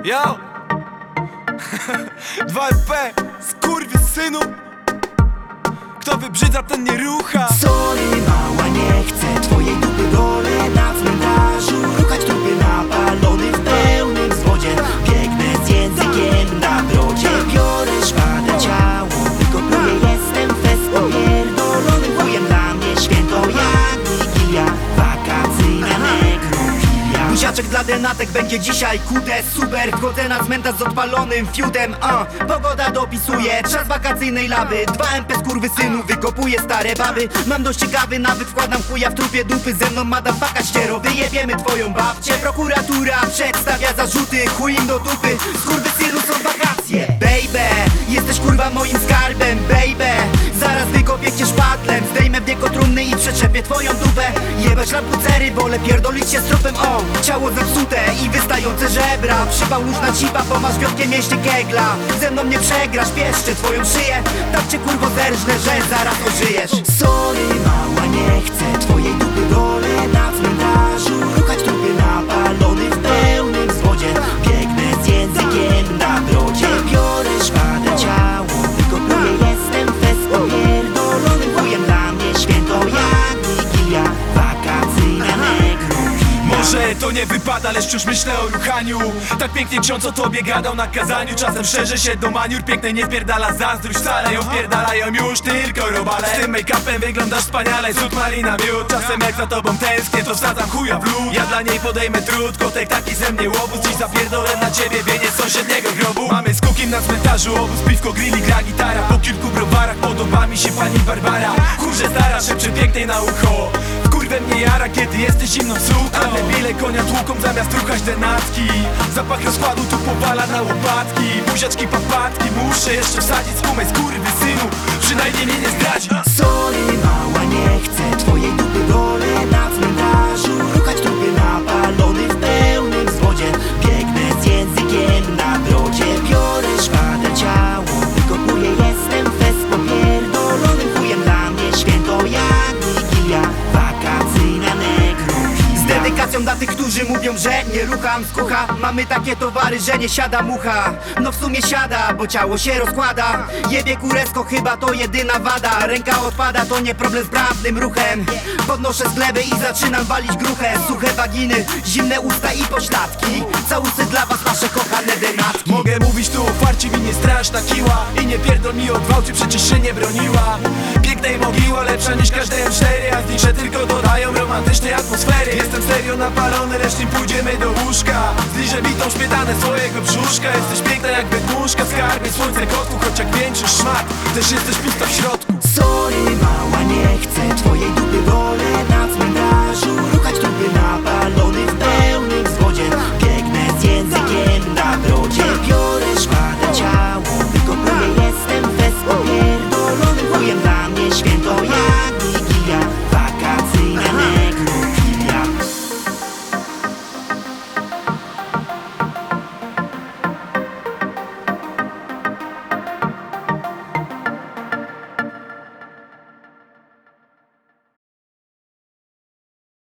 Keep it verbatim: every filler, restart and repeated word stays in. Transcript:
Yo! dwa F P, skurwysynu. Kto wybrzydza, ten nie rucha. Sorry mała, nie chcę twojej dupy, wolę na cmentarzu ruchać trupy napalony w pełnym wzwodzie. Biegnę z językiem na brodzie, biorę szpadę, ciało wykopuję, jestem fest popierdolonym chujem. Dla mnie święto jak Wigilia, wakacyjna nekrofilia. Buziaczek dla denatek będzie dzisiaj kude, super. Wchodzę na cmentarz z odpalonym fiutem, uh. Pogoda dopisuje, czas wakacyjnej lawy. dwa M P skurwysynu, wykopuję stare baby. Mam dość ciekawy nawyk, wkładam chuja w trupie dupy. Ze mną madam paka ściero, wyjebiemy twoją babcię. Prokuratura przedstawia zarzuty, chuj im do dupy. Skurwysynu, są wakacje. Baby, jesteś kurwa moim skarbem, baby. Zaraz wykopię cię szpatlem, zdejmę wnieko trumny i przeczepię twoją dupę. Jebać lampucery, wolę pierdolić się z tropem, o. Ciało zepsute i wystające żebra. Przypał luźna cipa, bo masz wiotkie mięśnie kegla. Ze mną nie przegrasz, pieszczę twoją szyję. Tak cię kurwo zerżnę, że zaraz ożyjesz. Sorry mała, nie chcę twojej dupy, wolę na cmentarzu ruchać trupy napalony w pełnym wzwodzie. Biegnę z językiem na brodzie, biorę szpadę, ciało wykopuję, jestem fest popierdolonym chujem. Dla mnie święto jak Wigilia, wakacyjna nekrofilia. Może to nie wypada, lecz wciąż myślę o ruchaniu. Tak pięknie ksiądz o tobie gadał na kazaniu. Czasem szerzy się do maniur, pięknej nie wpierdala zazdrość. Wcale ją wpierdalają już tylko robale. Z tym make-upem wyglądasz wspaniale, cud malina miód. Czasem jak za tobą tęsknię, to wsadzam chuja w lód. Ja dla niej podejmę trud, kotek taki ze mnie łobuz. Dziś zapierdolę na ciebie wieniec sąsiedniego grobu. Mamy z kukiem na cmentarzu obóz, piwko, grilli, gra, gitara. Po kilku browarach podoba mi się pani Barbara. Kurze stara, szepcze pięknej na ucho. Wkurwę mnie jara, kiedy jesteś zimną suką. Debile konia tłuką zamiast ruchać denatki. Zapach rozkładu tu powala na łopatki. Buziaczki, papatki, muszę jeszcze wsadzić spumę skurwysynu. Przynajmniej mnie nie zdradzi. Sorry mała, nie chcę twojej dupy, wolę na cmentarzu ruchać trupy napalony w pełnym wzwodzie. Biegnę z językiem na brodzie, biorę szpadę, ciało wykopuję, jestem fest popierdolonym chujem. Dla mnie święto jak Wigilia, wakacyjna nekrofilia. Z dedykacją dla tych, którzy mówią, że nie rucham z kucha. Mamy takie towary, że nie siada mucha. No w sumie siada, bo ciało się rozkłada. Jebie kuresko, chyba to jedyna wada. Ręka odpada, to nie problem z prawnym ruchem. Podnoszę z gleby i zaczynam walić gruchę. Suche waginy, zimne usta i pośladki. Całusy dla was, nasze kochane denatki. Mogę mówić tu otwarcie, mi nie straszna kiła. I nie pierdol mi o gwałcie, przecież się nie broniła. Pięknej mogiła, lepsza niż każde M cztery. A zdjęcia tylko dodają romantycznej atmosfery. Jestem serio napalony, lecz nim pójdziemy do łóżka. Zliżę bitą śmietanę swojego brzuszka. Jesteś piękna jak wydmuszka, skarbie słońce kotku. Choć jak większy szmat, też jesteś pusta w środku. Sorry mała, nie chcę